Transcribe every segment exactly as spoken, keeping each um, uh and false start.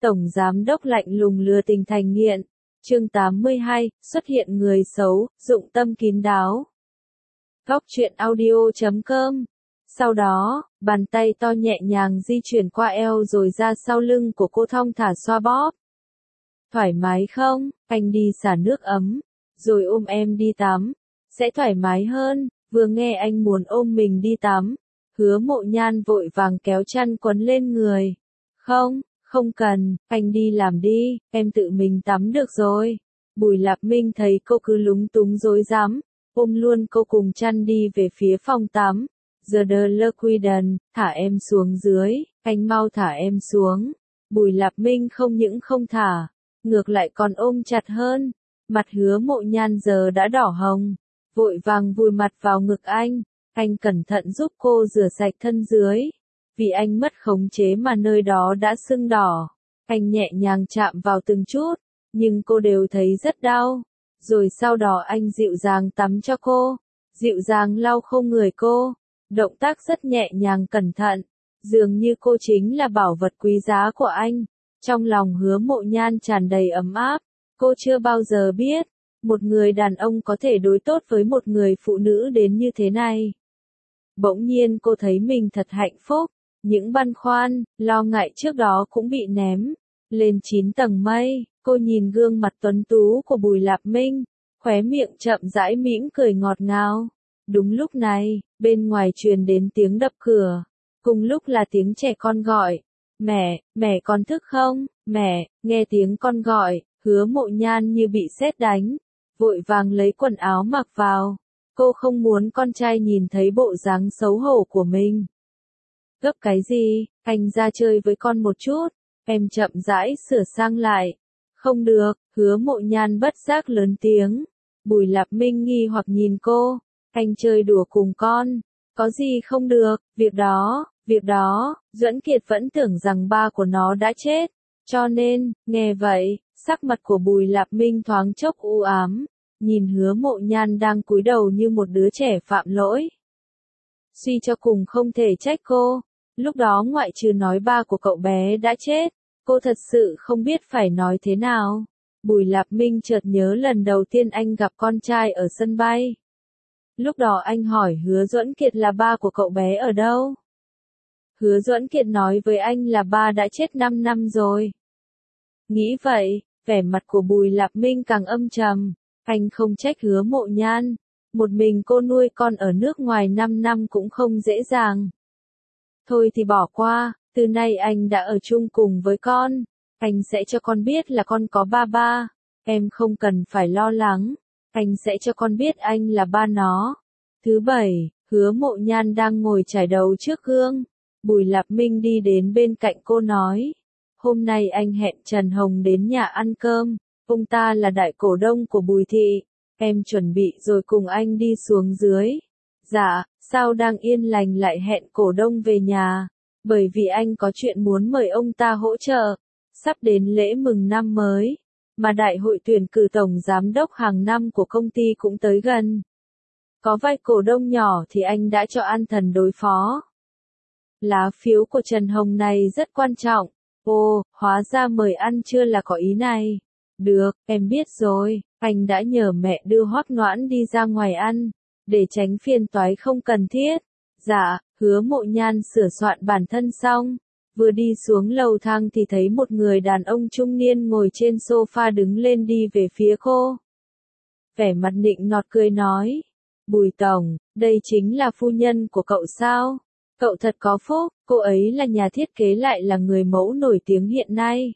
Tổng giám đốc lạnh lùng lừa tình thành nghiện. Chương tám mươi hai, xuất hiện người xấu, dụng tâm kín đáo. Góc truyện audio chấm com. Sau đó, bàn tay to nhẹ nhàng di chuyển qua eo rồi ra sau lưng của cô thong thả xoa bóp. Thoải mái không? Anh đi xả nước ấm, rồi ôm em đi tắm. Sẽ thoải mái hơn. Vừa nghe anh muốn ôm mình đi tắm, Hứa Mộ Nhan vội vàng kéo chăn quấn lên người. Không, không cần, anh đi làm đi, em tự mình tắm được rồi. Bùi Lạp Minh thấy cô cứ lúng túng rối rắm, ôm luôn cô cùng chăn đi về phía phòng tắm. Giờ đờ lơ quy đần, thả em xuống dưới, anh mau thả em xuống. Bùi Lạp Minh không những không thả, ngược lại còn ôm chặt hơn. Mặt Hứa Mộ Nhan giờ đã đỏ hồng, vội vàng vùi mặt vào ngực anh. Anh cẩn thận giúp cô rửa sạch thân dưới. Vì anh mất khống chế mà nơi đó đã sưng đỏ. Anh nhẹ nhàng chạm vào từng chút, nhưng cô đều thấy rất đau. Rồi sau đó anh dịu dàng tắm cho cô, dịu dàng lau khô người cô. Động tác rất nhẹ nhàng cẩn thận, dường như cô chính là bảo vật quý giá của anh. Trong lòng Hứa Mộ Nhan tràn đầy ấm áp. Cô chưa bao giờ biết, một người đàn ông có thể đối tốt với một người phụ nữ đến như thế này. Bỗng nhiên cô thấy mình thật hạnh phúc, những băn khoăn, lo ngại trước đó cũng bị ném lên chín tầng mây. Cô nhìn gương mặt tuấn tú của Bùi Lạp Minh, khóe miệng chậm rãi mỉm cười ngọt ngào. Đúng lúc này, bên ngoài truyền đến tiếng đập cửa, cùng lúc là tiếng trẻ con gọi. Mẹ, mẹ con thức không? Mẹ, nghe tiếng con gọi, Hứa Mộ Nhan như bị sét đánh, vội vàng lấy quần áo mặc vào. Cô không muốn con trai nhìn thấy bộ dáng xấu hổ của mình. Gấp cái gì, anh ra chơi với con một chút, em chậm rãi sửa sang lại. Không được, Hứa Mộ Nhan bất giác lớn tiếng. Bùi Lạp Minh nghi hoặc nhìn cô, anh chơi đùa cùng con, có gì không được, việc đó, việc đó, Duẫn Kiệt vẫn tưởng rằng ba của nó đã chết, cho nên, nghe vậy, sắc mặt của Bùi Lạp Minh thoáng chốc u ám. Nhìn Hứa Mộ Nhan đang cúi đầu như một đứa trẻ phạm lỗi. Suy cho cùng không thể trách cô. Lúc đó ngoại trừ nói ba của cậu bé đã chết, cô thật sự không biết phải nói thế nào. Bùi Lạp Minh chợt nhớ lần đầu tiên anh gặp con trai ở sân bay. Lúc đó anh hỏi Hứa Duẫn Kiệt là ba của cậu bé ở đâu. Hứa Duẫn Kiệt nói với anh là ba đã chết năm năm rồi. Nghĩ vậy, vẻ mặt của Bùi Lạp Minh càng âm trầm. Anh không trách Hứa Mộ Nhan, một mình cô nuôi con ở nước ngoài năm năm cũng không dễ dàng. Thôi thì bỏ qua, từ nay anh đã ở chung cùng với con, anh sẽ cho con biết là con có ba ba, em không cần phải lo lắng, anh sẽ cho con biết anh là ba nó. Thứ bảy, Hứa Mộ Nhan đang ngồi chải đầu trước gương, Bùi Lạp Minh đi đến bên cạnh cô nói, hôm nay anh hẹn Trần Hồng đến nhà ăn cơm. Ông ta là đại cổ đông của Bùi Thị, em chuẩn bị rồi cùng anh đi xuống dưới. Dạ, sao đang yên lành lại hẹn cổ đông về nhà? Bởi vì anh có chuyện muốn mời ông ta hỗ trợ. Sắp đến lễ mừng năm mới, mà đại hội tuyển cử tổng giám đốc hàng năm của công ty cũng tới gần. Có vài cổ đông nhỏ thì anh đã cho An Thần đối phó. Lá phiếu của Trần Hồng này rất quan trọng. Ồ, hóa ra mời ăn trưa là có ý này. Được, em biết rồi, anh đã nhờ mẹ đưa Hoắc Noãn đi ra ngoài ăn, để tránh phiền toái không cần thiết. Dạ, Hứa Mộ Nhan sửa soạn bản thân xong, vừa đi xuống lầu thang thì thấy một người đàn ông trung niên ngồi trên sofa đứng lên đi về phía cô. Vẻ mặt nịnh nọt cười nói, Bùi Tổng, đây chính là phu nhân của cậu sao? Cậu thật có phúc, cô ấy là nhà thiết kế lại là người mẫu nổi tiếng hiện nay.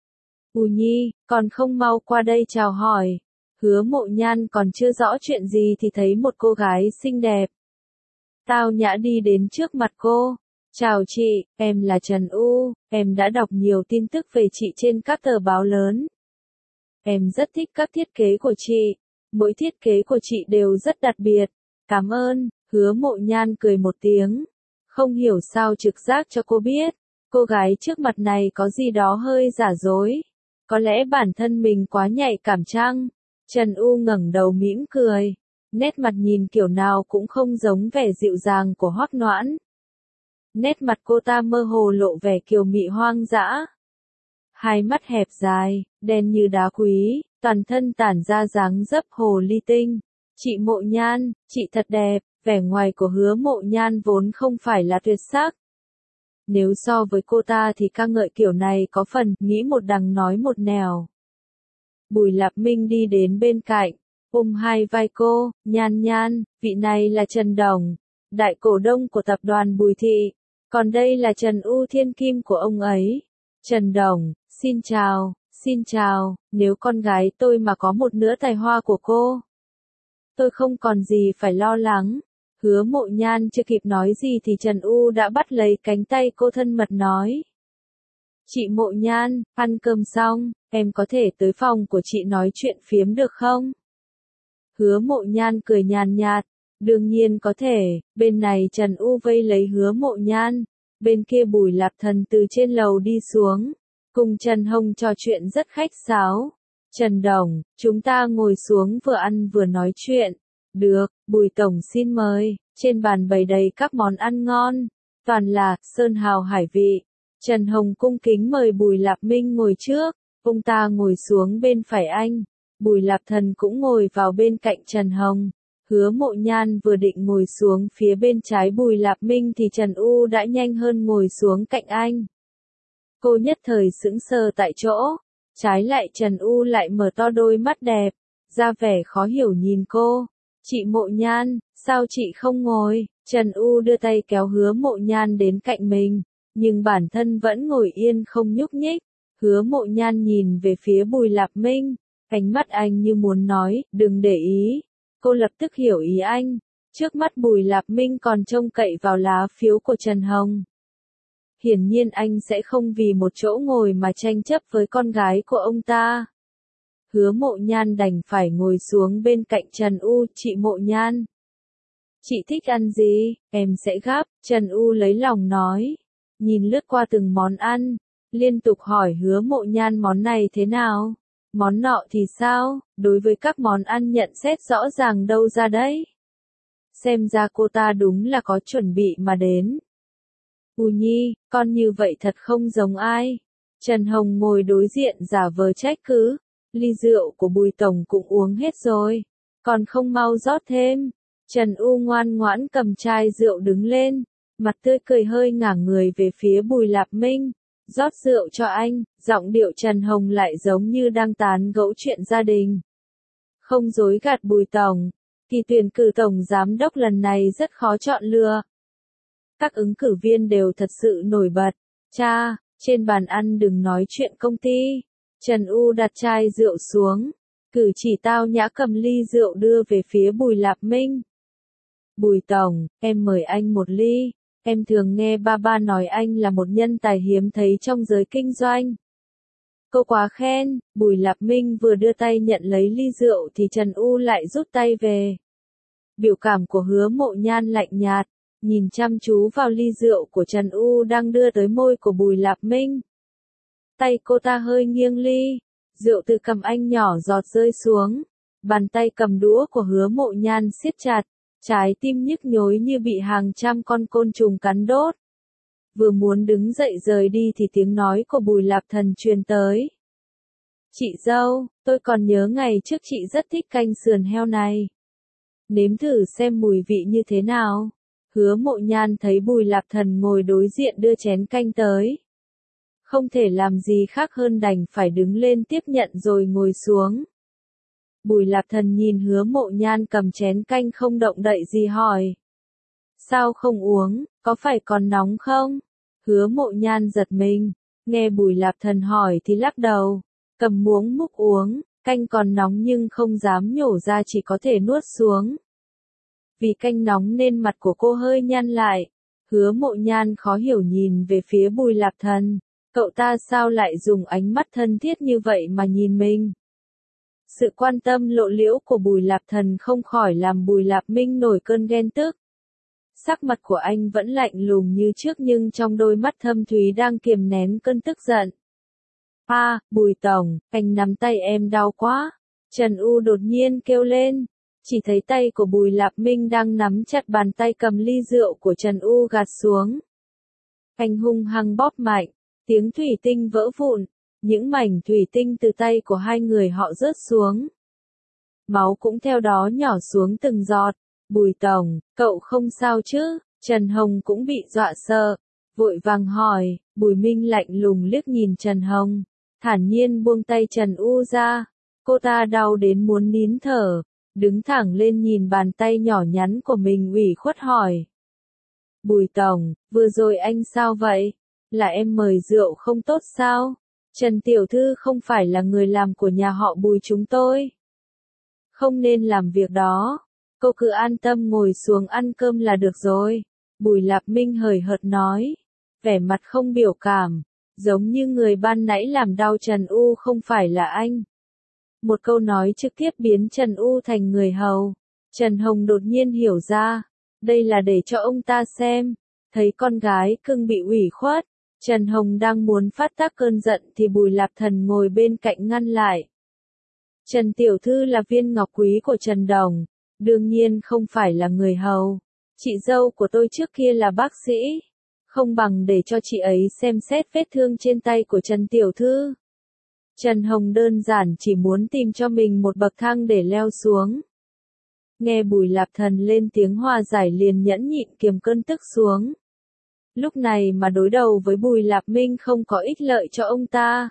U Nhi, còn không mau qua đây chào hỏi. Hứa Mộ Nhan còn chưa rõ chuyện gì thì thấy một cô gái xinh đẹp tao nhã đi đến trước mặt cô. Chào chị, em là Trần U, em đã đọc nhiều tin tức về chị trên các tờ báo lớn. Em rất thích các thiết kế của chị, mỗi thiết kế của chị đều rất đặc biệt. Cảm ơn, Hứa Mộ Nhan cười một tiếng. Không hiểu sao trực giác cho cô biết, cô gái trước mặt này có gì đó hơi giả dối. Có lẽ bản thân mình quá nhạy cảm chăng? Trần U ngẩng đầu mỉm cười, nét mặt nhìn kiểu nào cũng không giống vẻ dịu dàng của Hoắc Noãn. Nét mặt cô ta mơ hồ lộ vẻ kiều mị hoang dã. hai mắt hẹp dài, đen như đá quý, toàn thân tản ra dáng dấp hồ ly tinh. Chị Mộ Nhan, chị thật đẹp, vẻ ngoài của Hứa Mộ Nhan vốn không phải là tuyệt sắc. Nếu so với cô ta thì ca ngợi kiểu này có phần, nghĩ một đằng nói một nẻo. Bùi Lạp Minh đi đến bên cạnh, ôm hai vai cô, Nhan Nhan, vị này là Trần Đồng, đại cổ đông của tập đoàn Bùi Thị, còn đây là Trần U thiên kim của ông ấy. Trần Đồng, xin chào, xin chào, nếu con gái tôi mà có một nửa tài hoa của cô, tôi không còn gì phải lo lắng. Hứa Mộ Nhan chưa kịp nói gì thì Trần U đã bắt lấy cánh tay cô thân mật nói. Chị Mộ Nhan, ăn cơm xong, em có thể tới phòng của chị nói chuyện phiếm được không? Hứa Mộ Nhan cười nhàn nhạt, đương nhiên có thể, bên này Trần U vây lấy Hứa Mộ Nhan, bên kia Bùi Lạp Thần từ trên lầu đi xuống, cùng Trần Hồng trò chuyện rất khách sáo. Trần Đồng, chúng ta ngồi xuống vừa ăn vừa nói chuyện. Được, Bùi Tổng xin mời, trên bàn bày đầy các món ăn ngon, toàn là sơn hào hải vị. Trần Hồng cung kính mời Bùi Lạp Minh ngồi trước, ông ta ngồi xuống bên phải anh, Bùi Lạp Thần cũng ngồi vào bên cạnh Trần Hồng. Hứa Mộ Nhan vừa định ngồi xuống phía bên trái Bùi Lạp Minh thì Trần U đã nhanh hơn ngồi xuống cạnh anh. Cô nhất thời sững sờ tại chỗ, trái lại Trần U lại mở to đôi mắt đẹp, ra vẻ khó hiểu nhìn cô. Chị Mộ Nhan, sao chị không ngồi? Trần U đưa tay kéo Hứa Mộ Nhan đến cạnh mình, nhưng bản thân vẫn ngồi yên không nhúc nhích. Hứa Mộ Nhan nhìn về phía Bùi Lạp Minh, ánh mắt anh như muốn nói, đừng để ý. Cô lập tức hiểu ý anh, trước mắt Bùi Lạp Minh còn trông cậy vào lá phiếu của Trần Hồng. Hiển nhiên anh sẽ không vì một chỗ ngồi mà tranh chấp với con gái của ông ta. Hứa Mộ Nhan đành phải ngồi xuống bên cạnh Trần U. Chị Mộ Nhan, chị thích ăn gì, em sẽ gắp. Trần U lấy lòng nói, nhìn lướt qua từng món ăn, liên tục hỏi Hứa Mộ Nhan món này thế nào, món nọ thì sao, đối với các món ăn nhận xét rõ ràng đâu ra đấy. Xem ra cô ta đúng là có chuẩn bị mà đến. U Nhi, con như vậy thật không giống ai. Trần Hồng ngồi đối diện giả vờ trách cứ. Ly rượu của Bùi Tổng cũng uống hết rồi, còn không mau rót thêm. Trần U ngoan ngoãn cầm chai rượu đứng lên, mặt tươi cười hơi ngả người về phía Bùi Lạp Minh, rót rượu cho anh, giọng điệu Trần Hồng lại giống như đang tán gẫu chuyện gia đình. Không dối gạt Bùi Tổng, kỳ tuyển cử Tổng Giám đốc lần này rất khó chọn lựa. Các ứng cử viên đều thật sự nổi bật. Cha, trên bàn ăn đừng nói chuyện công ty. Trần U đặt chai rượu xuống, cử chỉ tao nhã cầm ly rượu đưa về phía Bùi Lạp Minh. Bùi Tổng, em mời anh một ly, em thường nghe ba ba nói anh là một nhân tài hiếm thấy trong giới kinh doanh. Cô quá khen. Bùi Lạp Minh vừa đưa tay nhận lấy ly rượu thì Trần U lại rút tay về. Biểu cảm của Hứa Mộ Nhan lạnh nhạt, nhìn chăm chú vào ly rượu của Trần U đang đưa tới môi của Bùi Lạp Minh. Tay cô ta hơi nghiêng ly, rượu từ cầm anh nhỏ giọt rơi xuống, bàn tay cầm đũa của Hứa Mộ Nhan siết chặt, trái tim nhức nhối như bị hàng trăm con côn trùng cắn đốt. Vừa muốn đứng dậy rời đi thì tiếng nói của Bùi Lạp Thần truyền tới. Chị dâu, tôi còn nhớ ngày trước chị rất thích canh sườn heo này. Nếm thử xem mùi vị như thế nào. Hứa Mộ Nhan thấy Bùi Lạp Thần ngồi đối diện đưa chén canh tới. Không thể làm gì khác hơn đành phải đứng lên tiếp nhận rồi ngồi xuống. Bùi Lạp Thần nhìn Hứa Mộ Nhan cầm chén canh không động đậy gì hỏi. Sao không uống, có phải còn nóng không? Hứa Mộ Nhan giật mình, nghe Bùi Lạp Thần hỏi thì lắc đầu, cầm muỗng múc uống, canh còn nóng nhưng không dám nhổ ra chỉ có thể nuốt xuống. Vì canh nóng nên mặt của cô hơi nhăn lại. Hứa Mộ Nhan khó hiểu nhìn về phía Bùi Lạp Thần, cậu ta sao lại dùng ánh mắt thân thiết như vậy mà nhìn mình? Sự quan tâm lộ liễu của Bùi Lạp Thần không khỏi làm Bùi Lạp Minh nổi cơn ghen tức. Sắc mặt của anh vẫn lạnh lùng như trước nhưng trong đôi mắt thâm thúy đang kiềm nén cơn tức giận. A, à, Bùi Tổng, anh nắm tay em đau quá. Trần U đột nhiên kêu lên, chỉ thấy tay của Bùi Lạp Minh đang nắm chặt bàn tay cầm ly rượu của Trần U gạt xuống. Anh hung hăng bóp mạnh, tiếng thủy tinh vỡ vụn, những mảnh thủy tinh từ tay của hai người họ rớt xuống. Máu cũng theo đó nhỏ xuống từng giọt. Bùi tổng, cậu không sao chứ? Trần Hồng cũng bị dọa sợ, vội vàng hỏi. Bùi Minh lạnh lùng liếc nhìn Trần Hồng, thản nhiên buông tay Trần U ra. Cô ta đau đến muốn nín thở, đứng thẳng lên nhìn bàn tay nhỏ nhắn của mình ủy khuất hỏi. Bùi tổng, vừa rồi anh sao vậy? Là em mời rượu không tốt sao? Trần Tiểu Thư không phải là người làm của nhà họ Bùi chúng tôi. Không nên làm việc đó. Cô cứ an tâm ngồi xuống ăn cơm là được rồi. Bùi Lạp Minh hời hợt nói, vẻ mặt không biểu cảm, giống như người ban nãy làm đau Trần U không phải là anh. Một câu nói trực tiếp biến Trần U thành người hầu. Trần Hồng đột nhiên hiểu ra, đây là để cho ông ta xem. Thấy con gái cưng bị ủy khuất, Trần Hồng đang muốn phát tác cơn giận thì Bùi Lạp Thần ngồi bên cạnh ngăn lại. Trần Tiểu Thư là viên ngọc quý của Trần Đồng, đương nhiên không phải là người hầu. Chị dâu của tôi trước kia là bác sĩ, không bằng để cho chị ấy xem xét vết thương trên tay của Trần Tiểu Thư. Trần Hồng đơn giản chỉ muốn tìm cho mình một bậc thang để leo xuống. Nghe Bùi Lạp Thần lên tiếng hòa giải liền nhẫn nhịn kiềm cơn tức xuống. Lúc này mà đối đầu với Bùi Lạp Minh không có ích lợi cho ông ta.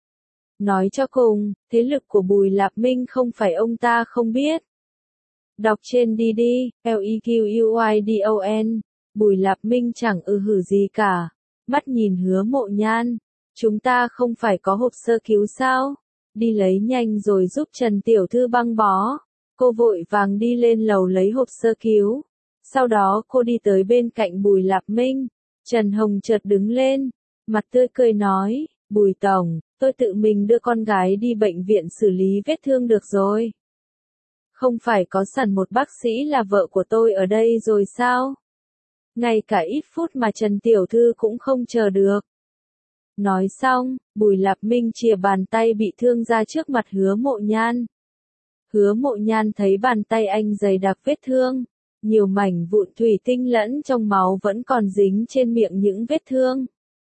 Nói cho cùng, thế lực của Bùi Lạp Minh không phải ông ta không biết. Đọc trên đi đi, L E Q U I D O N, Bùi Lạp Minh chẳng ư hử gì cả. Mắt nhìn Hứa Mộ Nhan, chúng ta không phải có hộp sơ cứu sao? Đi lấy nhanh rồi giúp Trần Tiểu Thư băng bó. Cô vội vàng đi lên lầu lấy hộp sơ cứu. Sau đó cô đi tới bên cạnh Bùi Lạp Minh. Trần Hồng chợt đứng lên, mặt tươi cười nói, Bùi tổng, tôi tự mình đưa con gái đi bệnh viện xử lý vết thương được rồi. Không phải có sẵn một bác sĩ là vợ của tôi ở đây rồi sao? Ngay cả ít phút mà Trần Tiểu Thư cũng không chờ được. Nói xong, Bùi Lạp Minh chìa bàn tay bị thương ra trước mặt Hứa Mộ Nhan. Hứa Mộ Nhan thấy bàn tay anh dày đặc vết thương, nhiều mảnh vụn thủy tinh lẫn trong máu vẫn còn dính trên miệng những vết thương.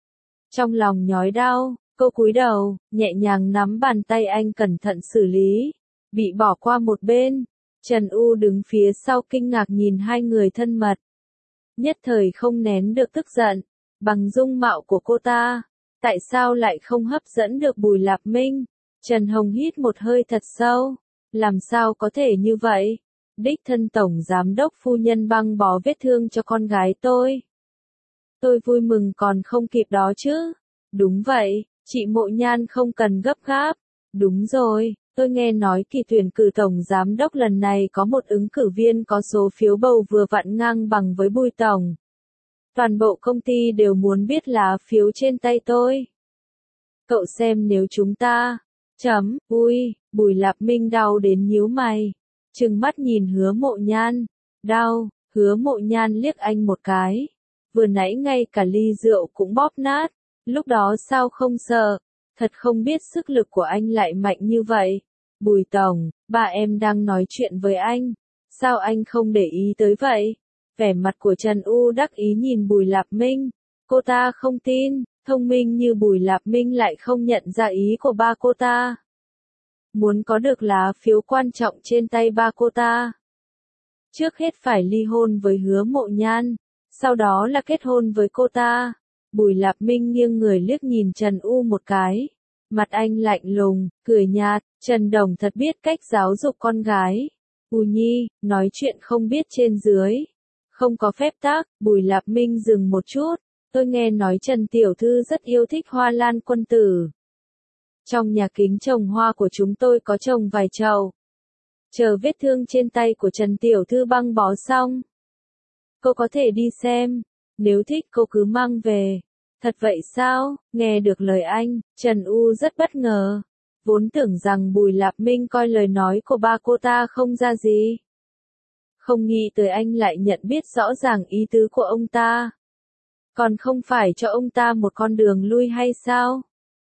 Trong lòng nhói đau, cô cúi đầu, nhẹ nhàng nắm bàn tay anh cẩn thận xử lý, bị bỏ qua một bên. Trần U đứng phía sau kinh ngạc nhìn hai người thân mật. Nhất thời không nén được tức giận, bằng dung mạo của cô ta, tại sao lại không hấp dẫn được Bùi Lạp Minh? Trần Hồng hít một hơi thật sâu, làm sao có thể như vậy? Đích thân tổng giám đốc phu nhân băng bó vết thương cho con gái tôi. Tôi vui mừng còn không kịp đó chứ. Đúng vậy, chị Mộ Nhan không cần gấp gáp. Đúng rồi, tôi nghe nói kỳ tuyển cử tổng giám đốc lần này có một ứng cử viên có số phiếu bầu vừa vặn ngang bằng với Bùi tổng. Toàn bộ công ty đều muốn biết lá phiếu trên tay tôi. Cậu xem nếu chúng ta, chấm, ui, Bùi Lạp Minh đau đến nhíu mày. Trừng mắt nhìn Hứa Mộ Nhan, đau. Hứa Mộ Nhan liếc anh một cái, vừa nãy ngay cả ly rượu cũng bóp nát, lúc đó sao không sợ, thật không biết sức lực của anh lại mạnh như vậy. Bùi tổng, ba em đang nói chuyện với anh, sao anh không để ý tới vậy? Vẻ mặt của Trần U đắc ý nhìn Bùi Lạp Minh, cô ta không tin, thông minh như Bùi Lạp Minh lại không nhận ra ý của ba cô ta. Muốn có được lá phiếu quan trọng trên tay ba cô ta, trước hết phải ly hôn với Hứa Mộ Nhan, sau đó là kết hôn với cô ta. Bùi Lạp Minh nghiêng người liếc nhìn Trần U một cái, mặt anh lạnh lùng, cười nhạt, Trần Đồng thật biết cách giáo dục con gái. U Nhi, nói chuyện không biết trên dưới, không có phép tắc. Bùi Lạp Minh dừng một chút, tôi nghe nói Trần Tiểu Thư rất yêu thích hoa lan quân tử. Trong nhà kính trồng hoa của chúng tôi có trồng vài chậu. Chờ vết thương trên tay của Trần Tiểu Thư băng bó xong, cô có thể đi xem, nếu thích cô cứ mang về. Thật vậy sao? Nghe được lời anh, Trần U rất bất ngờ. Vốn tưởng rằng Bùi Lạp Minh coi lời nói của ba cô ta không ra gì. Không nghĩ tới anh lại nhận biết rõ ràng ý tứ của ông ta. Còn không phải cho ông ta một con đường lui hay sao?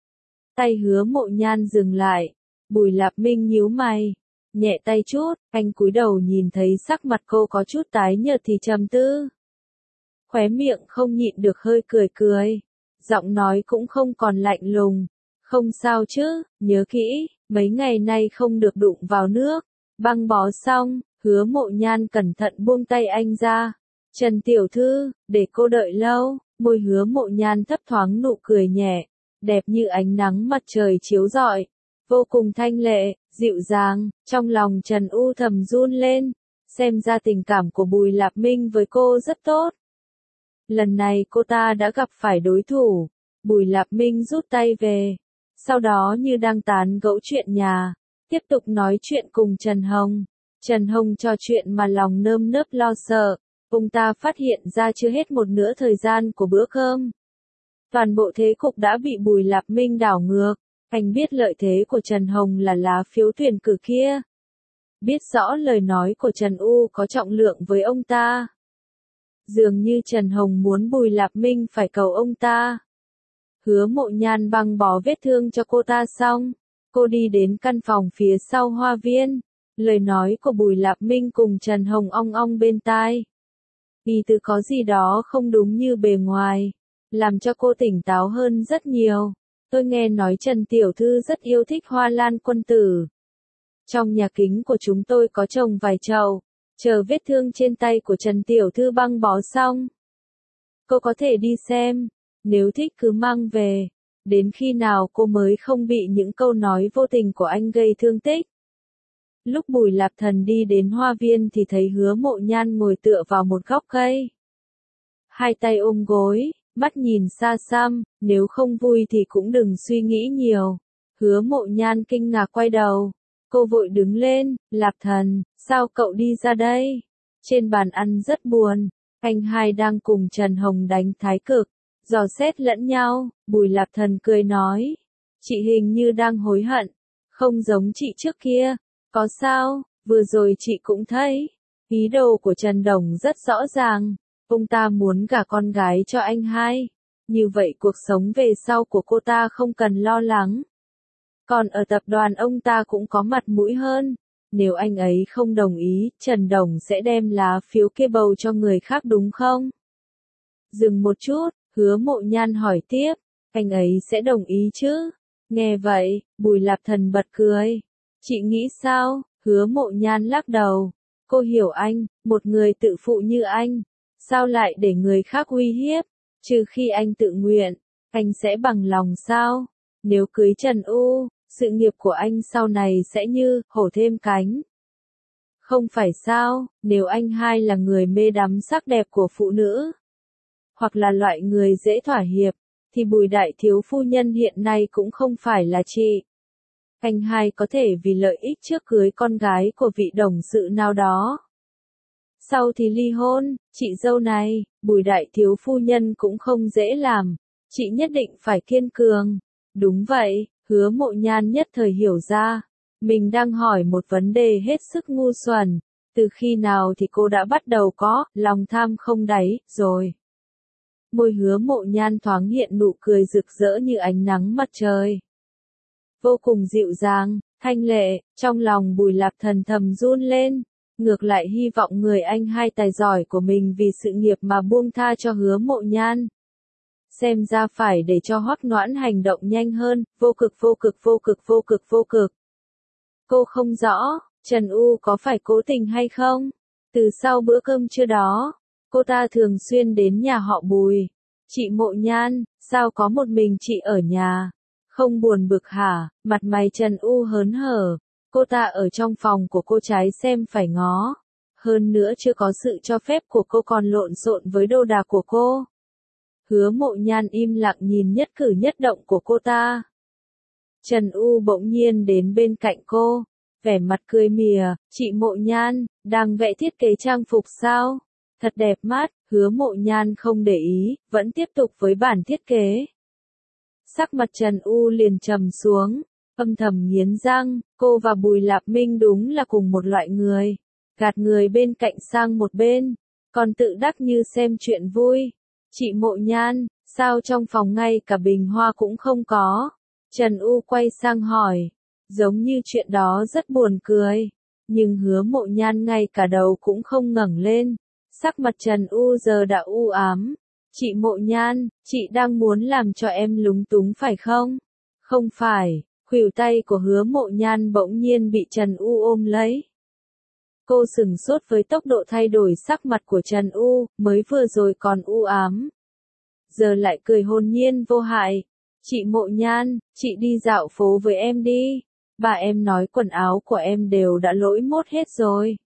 Tay Hứa Mộ Nhan dừng lại, Bùi Lạp Minh nhíu mày, nhẹ tay chút, anh cúi đầu nhìn thấy sắc mặt cô có chút tái nhợt thì trầm tư. Khóe miệng không nhịn được hơi cười cười, giọng nói cũng không còn lạnh lùng, Không sao chứ, nhớ kỹ, mấy ngày nay không được đụng vào nước. Băng bó xong, Hứa Mộ Nhan cẩn thận buông tay anh ra. Trần tiểu thư, để cô đợi lâu, môi Hứa Mộ Nhan thấp thoáng nụ cười nhẹ, đẹp như ánh nắng mặt trời chiếu rọi, vô cùng thanh lệ, dịu dàng, trong lòng Trần U thầm run lên, xem ra tình cảm của Bùi Lạp Minh với cô rất tốt. Lần này cô ta đã gặp phải đối thủ, Bùi Lạp Minh rút tay về, sau đó như đang tán gẫu chuyện nhà, tiếp tục nói chuyện cùng Trần Hồng. Trần Hồng trò chuyện mà lòng nơm nớp lo sợ, ông ta phát hiện ra chưa hết một nửa thời gian của bữa cơm. Toàn bộ thế cục đã bị Bùi Lạp Minh đảo ngược, anh biết lợi thế của Trần Hồng là lá phiếu tuyển cử kia. Biết rõ lời nói của Trần U có trọng lượng với ông ta. Dường như Trần Hồng muốn Bùi Lạp Minh phải cầu ông ta. Hứa Mộ Nhan băng bó vết thương cho cô ta xong, cô đi đến căn phòng phía sau hoa viên. Lời nói của Bùi Lạp Minh cùng Trần Hồng ong ong bên tai. Vì từ có gì đó không đúng như bề ngoài, làm cho cô tỉnh táo hơn rất nhiều. Tôi nghe nói Trần Tiểu Thư rất yêu thích hoa lan quân tử. Trong nhà kính của chúng tôi có trồng vài chậu, chờ vết thương trên tay của Trần Tiểu Thư băng bó xong. Cô có thể đi xem, nếu thích cứ mang về, đến khi nào cô mới không bị những câu nói vô tình của anh gây thương tích. Lúc Bùi Lạp Thần đi đến hoa viên thì thấy Hứa Mộ Nhan ngồi tựa vào một góc cây. Hai tay ôm gối, mắt nhìn xa xăm, nếu không vui thì cũng đừng suy nghĩ nhiều. Hứa Mộ Nhan kinh ngạc quay đầu. Cô vội đứng lên, Lạp Thần, sao cậu đi ra đây? Trên bàn ăn rất buồn, anh hai đang cùng Trần Hồng đánh thái cực, dò xét lẫn nhau, Bùi Lạp Thần cười nói. Chị hình như đang hối hận, không giống chị trước kia. Có sao, vừa rồi chị cũng thấy, ý đồ của Trần Đồng rất rõ ràng, ông ta muốn gả con gái cho anh hai, như vậy cuộc sống về sau của cô ta không cần lo lắng. Còn ở tập đoàn ông ta cũng có mặt mũi hơn, nếu anh ấy không đồng ý, Trần Đồng sẽ đem lá phiếu kia bầu cho người khác đúng không? Dừng một chút, Hứa Mộ Nhan hỏi tiếp, anh ấy sẽ đồng ý chứ? Nghe vậy, Bùi Lạp Thần bật cười. Chị nghĩ sao? Hứa Mộ Nhan lắc đầu. Cô hiểu anh, một người tự phụ như anh, sao lại để người khác uy hiếp? Trừ khi anh tự nguyện, anh sẽ bằng lòng sao? Nếu cưới Trần U, sự nghiệp của anh sau này sẽ như hổ thêm cánh. Không phải sao, nếu anh hai là người mê đắm sắc đẹp của phụ nữ, hoặc là loại người dễ thỏa hiệp, thì Bùi đại thiếu phu nhân hiện nay cũng không phải là chị. Anh hai có thể vì lợi ích trước cưới con gái của vị đồng sự nào đó. Sau thì ly hôn, chị dâu này, Bùi đại thiếu phu nhân cũng không dễ làm, chị nhất định phải kiên cường. Đúng vậy, Hứa Mộ Nhan nhất thời hiểu ra, mình đang hỏi một vấn đề hết sức ngu xuẩn, từ khi nào thì cô đã bắt đầu có lòng tham không đáy rồi. Môi Hứa Mộ Nhan thoáng hiện nụ cười rực rỡ như ánh nắng mặt trời. Vô cùng dịu dàng, thanh lệ, trong lòng Bùi Lạp Thần thầm run lên, ngược lại hy vọng người anh hai tài giỏi của mình vì sự nghiệp mà buông tha cho Hứa Mộ Nhan. Xem ra phải để cho Hoắc Noãn hành động nhanh hơn, vô cực vô cực vô cực vô cực vô cực. Cô không rõ, Trần U có phải cố tình hay không? Từ sau bữa cơm trưa đó, cô ta thường xuyên đến nhà họ Bùi. Chị Mộ Nhan, sao có một mình chị ở nhà? Không buồn bực hả? Mặt mày Trần U hớn hở. Cô ta ở trong phòng của cô trái xem phải ngó. Hơn nữa chưa có sự cho phép của cô còn lộn xộn với đồ đạc của cô. Hứa Mộ Nhan im lặng nhìn nhất cử nhất động của cô ta. Trần U bỗng nhiên đến bên cạnh cô, vẻ mặt cười mỉa, chị Mộ Nhan, đang vẽ thiết kế trang phục sao? Thật đẹp mắt, Hứa Mộ Nhan không để ý, vẫn tiếp tục với bản thiết kế. Sắc mặt Trần U liền trầm xuống, âm thầm nghiến răng, cô và Bùi Lạp Minh đúng là cùng một loại người, gạt người bên cạnh sang một bên, còn tự đắc như xem chuyện vui. Chị Mộ Nhan, sao trong phòng ngay cả bình hoa cũng không có? Trần U quay sang hỏi, giống như chuyện đó rất buồn cười, nhưng Hứa Mộ Nhan ngay cả đầu cũng không ngẩng lên, sắc mặt Trần U giờ đã u ám. Chị Mộ Nhan, chị đang muốn làm cho em lúng túng phải không? Không phải, khuỷu tay của Hứa Mộ Nhan bỗng nhiên bị Trần U ôm lấy. Cô sừng sốt với tốc độ thay đổi sắc mặt của Trần U, mới vừa rồi còn u ám. Giờ lại cười hồn nhiên vô hại. Chị Mộ Nhan, chị đi dạo phố với em đi. Bà em nói quần áo của em đều đã lỗi mốt hết rồi.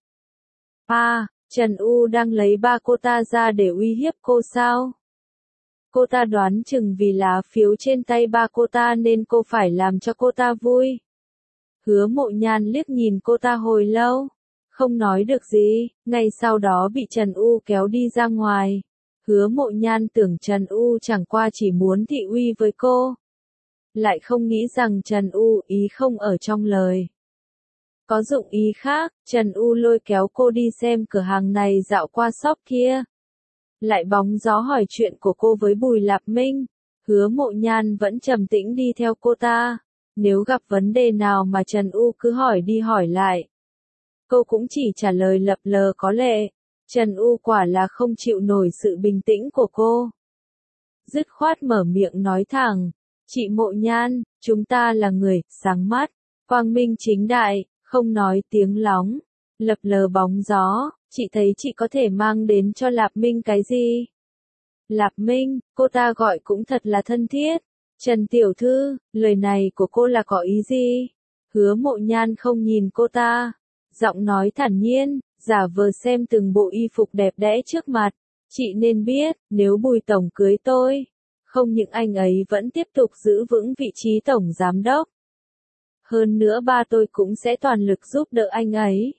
À, Trần U đang lấy ba cô ta ra để uy hiếp cô sao? Cô ta đoán chừng vì lá phiếu trên tay ba cô ta nên cô phải làm cho cô ta vui. Hứa Mộ Nhan liếc nhìn cô ta hồi lâu, không nói được gì, ngay sau đó bị Trần U kéo đi ra ngoài. Hứa Mộ Nhan tưởng Trần U chẳng qua chỉ muốn thị uy với cô. Lại không nghĩ rằng Trần U ý không ở trong lời. Có dụng ý khác, Trần U lôi kéo cô đi xem cửa hàng này dạo qua shop kia. Lại bóng gió hỏi chuyện của cô với Bùi Lạp Minh. Hứa Mộ Nhan vẫn trầm tĩnh đi theo cô ta. Nếu gặp vấn đề nào mà Trần U cứ hỏi đi hỏi lại, cô cũng chỉ trả lời lập lờ có lệ. Trần U quả là không chịu nổi sự bình tĩnh của cô. Dứt khoát mở miệng nói thẳng, chị Mộ Nhan, chúng ta là người sáng mắt, quang minh chính đại, không nói tiếng lóng, lập lờ bóng gió, chị thấy chị có thể mang đến cho Lạp Minh cái gì? Lạp Minh, cô ta gọi cũng thật là thân thiết. Trần tiểu thư, lời này của cô là có ý gì? Hứa Mộ Nhan không nhìn cô ta, giọng nói thản nhiên, giả vờ xem từng bộ y phục đẹp đẽ trước mặt. Chị nên biết, nếu Bùi tổng cưới tôi, không những anh ấy vẫn tiếp tục giữ vững vị trí tổng giám đốc. Hơn nữa ba tôi cũng sẽ toàn lực giúp đỡ anh ấy.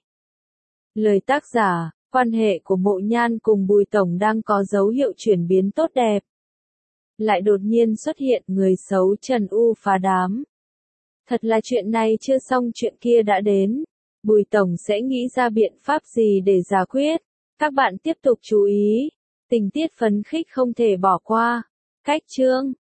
Lời tác giả, quan hệ của Mộ Nhan cùng Bùi tổng đang có dấu hiệu chuyển biến tốt đẹp. Lại đột nhiên xuất hiện người xấu Trần U phá đám. Thật là chuyện này chưa xong chuyện kia đã đến. Bùi tổng sẽ nghĩ ra biện pháp gì để giải quyết. Các bạn tiếp tục chú ý. Tình tiết phấn khích không thể bỏ qua. Cách chương